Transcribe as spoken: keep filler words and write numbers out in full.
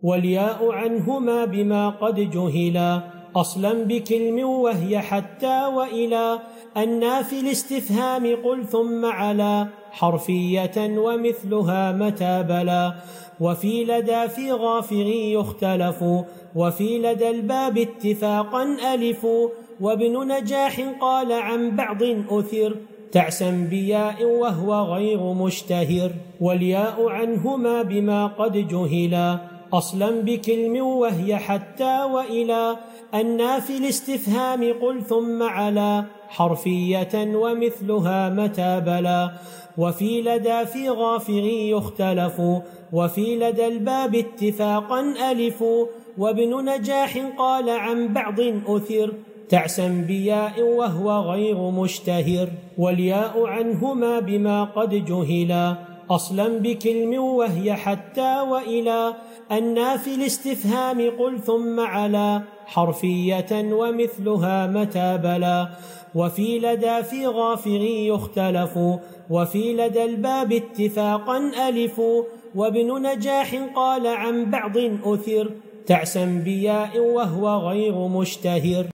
والياء عنهما بما قد جهلا أصلا بكلم وهي حتى وإلى النافي الاستفهام قل ثم على حرفية ومثلها متى بلا وفي لدى في غافر يختلف وفي لدى الباب اتفاقا ألف وابن نجاح قال عن بعض أثر تعسا بياء وهو غير مشتهر والياء عنهما بما قد جهلا أصلا بكلم وهي حتى وإلى النافي الاستفهام قل ثم على حرفية ومثلها متى بلا وفي لدى في غافر يختلف وفي لدى الباب اتفاقا ألف وابن نجاح قال عن بعض أثر تعسا بياء وهو غير مشتهر والياء عنهما بما قد جهلا أصلا بكلم وهي حتى وإلى النافي الاستفهام قل ثم على حرفية ومثلها متى بلا وفي لدى في غافر يختلف وفي لدى الباب اتفاقا ألف وابن نجاح قال عن بعض أثر تعسا بياء وهو غير مشتهر.